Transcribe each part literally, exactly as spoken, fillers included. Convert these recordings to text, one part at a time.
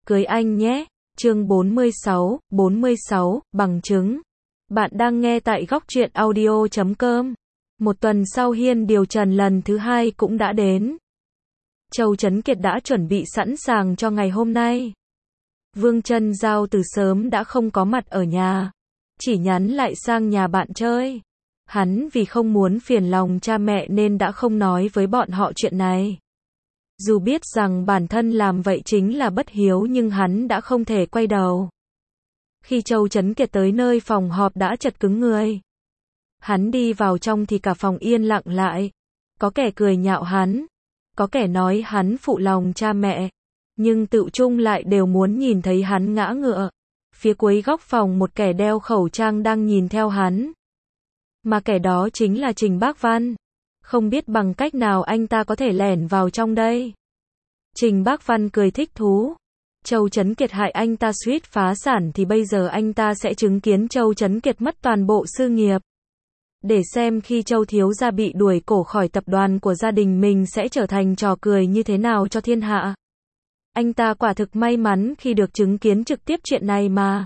cưới anh nhé. Chương bốn mươi sáu, bốn mươi sáu, bằng chứng. Bạn đang nghe tại góc truyện audio chấm com. Một tuần sau hiên điều trần lần thứ hai cũng đã đến. Châu Chấn Kiệt đã chuẩn bị sẵn sàng cho ngày hôm nay. Vương Trân Giao từ sớm đã không có mặt ở nhà, chỉ nhắn lại sang nhà bạn chơi. Hắn vì không muốn phiền lòng cha mẹ nên đã không nói với bọn họ chuyện này. Dù biết rằng bản thân làm vậy chính là bất hiếu nhưng hắn đã không thể quay đầu. Khi Châu Chấn Kiệt tới nơi phòng họp đã chật cứng người. Hắn đi vào trong thì cả phòng yên lặng lại. Có kẻ cười nhạo hắn, có kẻ nói hắn phụ lòng cha mẹ, nhưng tự chung lại đều muốn nhìn thấy hắn ngã ngựa. Phía cuối góc phòng một kẻ đeo khẩu trang đang nhìn theo hắn. Mà kẻ đó chính là Trình Bác Văn. Không biết bằng cách nào anh ta có thể lẻn vào trong đây. Trình Bác Văn cười thích thú. Châu Chấn Kiệt hại anh ta suýt phá sản thì bây giờ anh ta sẽ chứng kiến Châu Chấn Kiệt mất toàn bộ sự nghiệp. Để xem khi Châu thiếu gia bị đuổi cổ khỏi tập đoàn của gia đình mình sẽ trở thành trò cười như thế nào cho thiên hạ. Anh ta quả thực may mắn khi được chứng kiến trực tiếp chuyện này mà.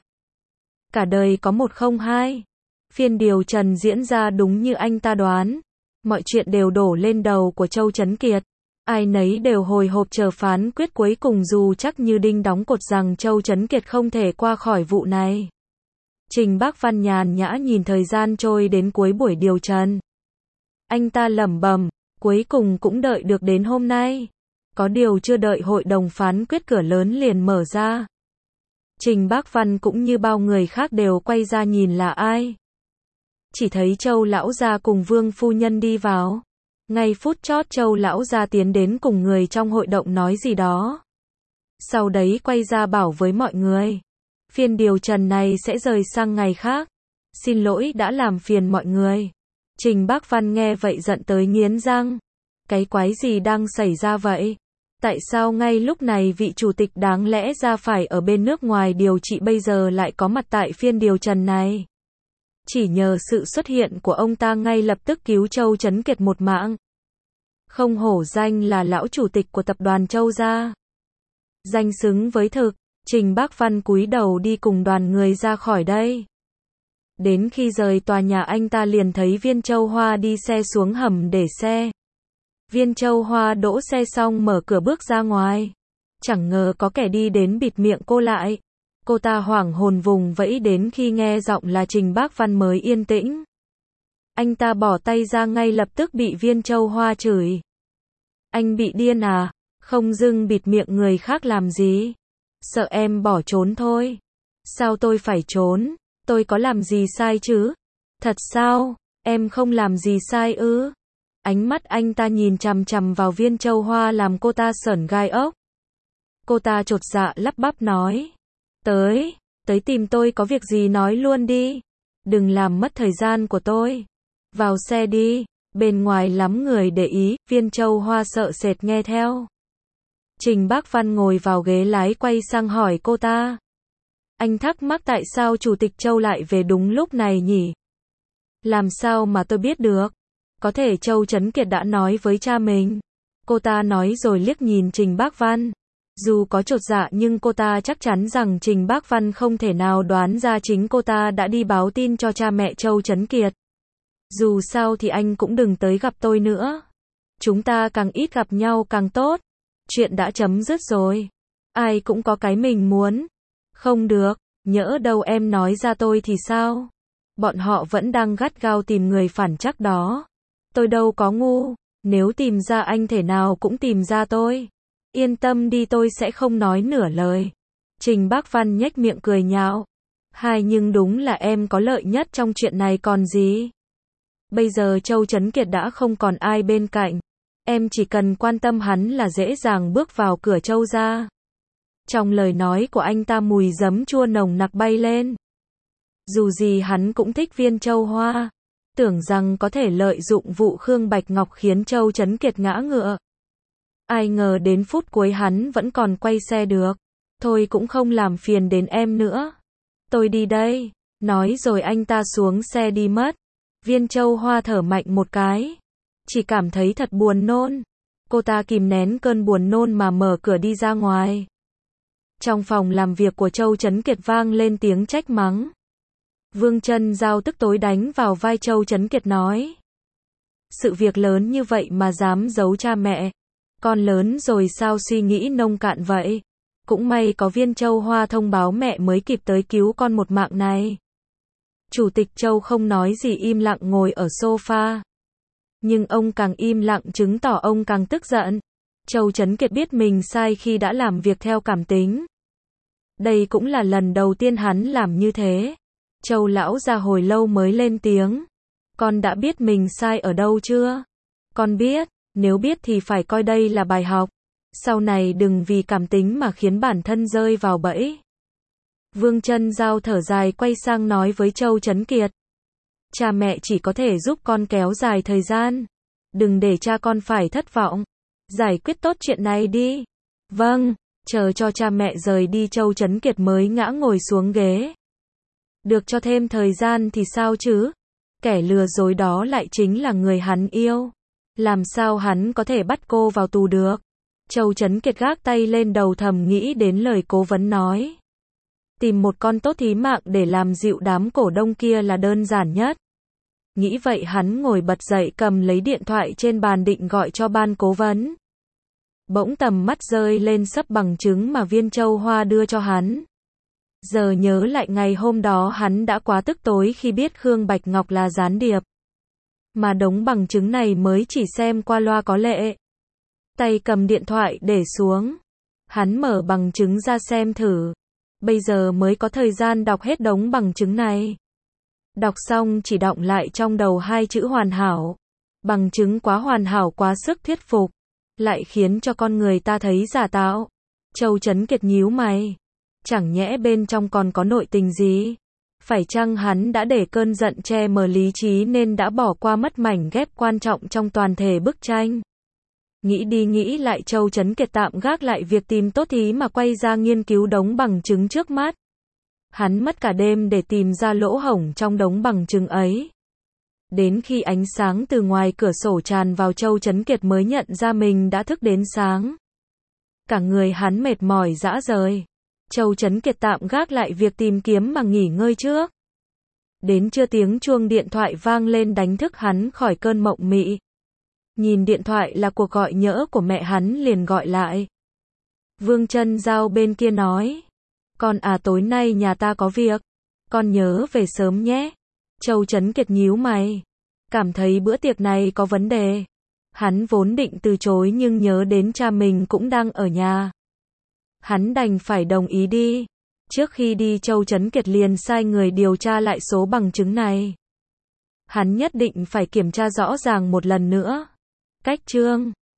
Cả đời có một không hai. Phiên điều trần diễn ra đúng như anh ta đoán. Mọi chuyện đều đổ lên đầu của Châu Chấn Kiệt. Ai nấy đều hồi hộp chờ phán quyết cuối cùng dù chắc như đinh đóng cột rằng Châu Chấn Kiệt không thể qua khỏi vụ này. Trình Bác Văn nhàn nhã nhìn thời gian trôi đến cuối buổi điều trần. Anh ta lẩm bẩm, cuối cùng cũng đợi được đến hôm nay. Có điều chưa đợi hội đồng phán quyết cửa lớn liền mở ra. Trình Bác Văn cũng như bao người khác đều quay ra nhìn là ai. Chỉ thấy Châu lão gia cùng Vương phu nhân đi vào. Ngay phút chót Châu lão gia tiến đến cùng người trong hội đồng nói gì đó. Sau đấy quay ra bảo với mọi người. Phiên điều trần này sẽ rời sang ngày khác. Xin lỗi đã làm phiền mọi người. Trình Bác Văn nghe vậy giận tới nghiến răng. Cái quái gì đang xảy ra vậy? Tại sao ngay lúc này vị chủ tịch đáng lẽ ra phải ở bên nước ngoài điều trị bây giờ lại có mặt tại phiên điều trần này? Chỉ nhờ sự xuất hiện của ông ta ngay lập tức cứu Châu Chấn Kiệt một mạng. Không hổ danh là lão chủ tịch của tập đoàn Châu gia. Danh xứng với thực. Trình Bác Văn cúi đầu đi cùng đoàn người ra khỏi đây. Đến khi rời tòa nhà anh ta liền thấy Viên Châu Hoa đi xe xuống hầm để xe. Viên Châu Hoa đỗ xe xong mở cửa bước ra ngoài. Chẳng ngờ có kẻ đi đến bịt miệng cô lại. Cô ta hoảng hồn vùng vẫy đến khi nghe giọng là Trình Bác Văn mới yên tĩnh. Anh ta bỏ tay ra ngay lập tức bị Viên Châu Hoa chửi. Anh bị điên à? Không dưng bịt miệng người khác làm gì? Sợ em bỏ trốn thôi. Sao tôi phải trốn? Tôi có làm gì sai chứ? Thật sao? Em không làm gì sai ư? Ánh mắt anh ta nhìn chằm chằm vào Viên Châu Hoa làm cô ta sởn gai ốc. Cô ta chột dạ lắp bắp nói. Tới, tới tìm tôi có việc gì nói luôn đi. Đừng làm mất thời gian của tôi. Vào xe đi, bên ngoài lắm người để ý, Viên Châu Hoa sợ sệt nghe theo. Trình Bác Văn ngồi vào ghế lái quay sang hỏi cô ta. Anh thắc mắc tại sao Chủ tịch Châu lại về đúng lúc này nhỉ? Làm sao mà tôi biết được? Có thể Châu Chấn Kiệt đã nói với cha mình. Cô ta nói rồi liếc nhìn Trình Bác Văn. Dù có chột dạ nhưng cô ta chắc chắn rằng Trình Bác Văn không thể nào đoán ra chính cô ta đã đi báo tin cho cha mẹ Châu Chấn Kiệt. Dù sao thì anh cũng đừng tới gặp tôi nữa. Chúng ta càng ít gặp nhau càng tốt. Chuyện đã chấm dứt rồi. Ai cũng có cái mình muốn. Không được, nhỡ đâu em nói ra tôi thì sao? Bọn họ vẫn đang gắt gao tìm người phản trắc đó. Tôi đâu có ngu. Nếu tìm ra anh thể nào cũng tìm ra tôi. Yên tâm đi tôi sẽ không nói nửa lời. Trình Bác Văn nhếch miệng cười nhạo. Hai nhưng đúng là em có lợi nhất trong chuyện này còn gì. Bây giờ Châu Chấn Kiệt đã không còn ai bên cạnh. Em chỉ cần quan tâm hắn là dễ dàng bước vào cửa Châu gia. Trong lời nói của anh ta mùi giấm chua nồng nặc bay lên. Dù gì hắn cũng thích Viên Châu Hoa. Tưởng rằng có thể lợi dụng vụ Khương Bạch Ngọc khiến Châu Chấn Kiệt ngã ngựa. Ai ngờ đến phút cuối hắn vẫn còn quay xe được. Thôi cũng không làm phiền đến em nữa. Tôi đi đây. Nói rồi anh ta xuống xe đi mất. Viên Châu Hoa thở mạnh một cái. Chỉ cảm thấy thật buồn nôn. Cô ta kìm nén cơn buồn nôn mà mở cửa đi ra ngoài. Trong phòng làm việc của Châu Chấn Kiệt vang lên tiếng trách mắng. Vương Chân Giao tức tối đánh vào vai Châu Chấn Kiệt nói. Sự việc lớn như vậy mà dám giấu cha mẹ. Con lớn rồi sao suy nghĩ nông cạn vậy? Cũng may có Viên Châu Hoa thông báo mẹ mới kịp tới cứu con một mạng này. Chủ tịch Châu không nói gì im lặng ngồi ở sofa. Nhưng ông càng im lặng chứng tỏ ông càng tức giận. Châu Chấn Kiệt biết mình sai khi đã làm việc theo cảm tính. Đây cũng là lần đầu tiên hắn làm như thế. Châu lão ra hồi lâu mới lên tiếng. Con đã biết mình sai ở đâu chưa? Con biết, nếu biết thì phải coi đây là bài học. Sau này đừng vì cảm tính mà khiến bản thân rơi vào bẫy. Vương Chân Giao thở dài quay sang nói với Châu Chấn Kiệt. Cha mẹ chỉ có thể giúp con kéo dài thời gian. Đừng để cha con phải thất vọng. Giải quyết tốt chuyện này đi. Vâng, chờ cho cha mẹ rời đi Châu Chấn Kiệt mới ngã ngồi xuống ghế. Được cho thêm thời gian thì sao chứ? Kẻ lừa dối đó lại chính là người hắn yêu. Làm sao hắn có thể bắt cô vào tù được? Châu Chấn Kiệt gác tay lên đầu thầm nghĩ đến lời cố vấn nói. Tìm một con tốt thí mạng để làm dịu đám cổ đông kia là đơn giản nhất. Nghĩ vậy hắn ngồi bật dậy cầm lấy điện thoại trên bàn định gọi cho ban cố vấn. Bỗng tầm mắt rơi lên sấp bằng chứng mà Viên Châu Hoa đưa cho hắn. Giờ nhớ lại ngày hôm đó hắn đã quá tức tối khi biết Khương Bạch Ngọc là gián điệp. Mà đống bằng chứng này mới chỉ xem qua loa có lệ. Tay cầm điện thoại để xuống. Hắn mở bằng chứng ra xem thử. Bây giờ mới có thời gian đọc hết đống bằng chứng này. Đọc xong chỉ đọng lại trong đầu hai chữ hoàn hảo. Bằng chứng quá hoàn hảo quá sức thuyết phục. Lại khiến cho con người ta thấy giả tạo. Châu Chấn Kiệt nhíu mày. Chẳng nhẽ bên trong còn có nội tình gì? Phải chăng hắn đã để cơn giận che mờ lý trí nên đã bỏ qua mất mảnh ghép quan trọng trong toàn thể bức tranh? Nghĩ đi nghĩ lại Châu Chấn Kiệt tạm gác lại việc tìm tốt thí mà quay ra nghiên cứu đống bằng chứng trước mắt. Hắn mất cả đêm để tìm ra lỗ hổng trong đống bằng chứng ấy. Đến khi ánh sáng từ ngoài cửa sổ tràn vào Châu Chấn Kiệt mới nhận ra mình đã thức đến sáng. Cả người hắn mệt mỏi rã rời. Châu Chấn Kiệt tạm gác lại việc tìm kiếm mà nghỉ ngơi trước. Đến trưa tiếng chuông điện thoại vang lên đánh thức hắn khỏi cơn mộng mị. Nhìn điện thoại là cuộc gọi nhỡ của mẹ hắn liền gọi lại. Vương Chân Giao bên kia nói. Con à tối nay nhà ta có việc. Con nhớ về sớm nhé. Châu Chấn Kiệt nhíu mày. Cảm thấy bữa tiệc này có vấn đề. Hắn vốn định từ chối nhưng nhớ đến cha mình cũng đang ở nhà. Hắn đành phải đồng ý đi. Trước khi đi Châu Chấn Kiệt liền sai người điều tra lại số bằng chứng này. Hắn nhất định phải kiểm tra rõ ràng một lần nữa. Cách chương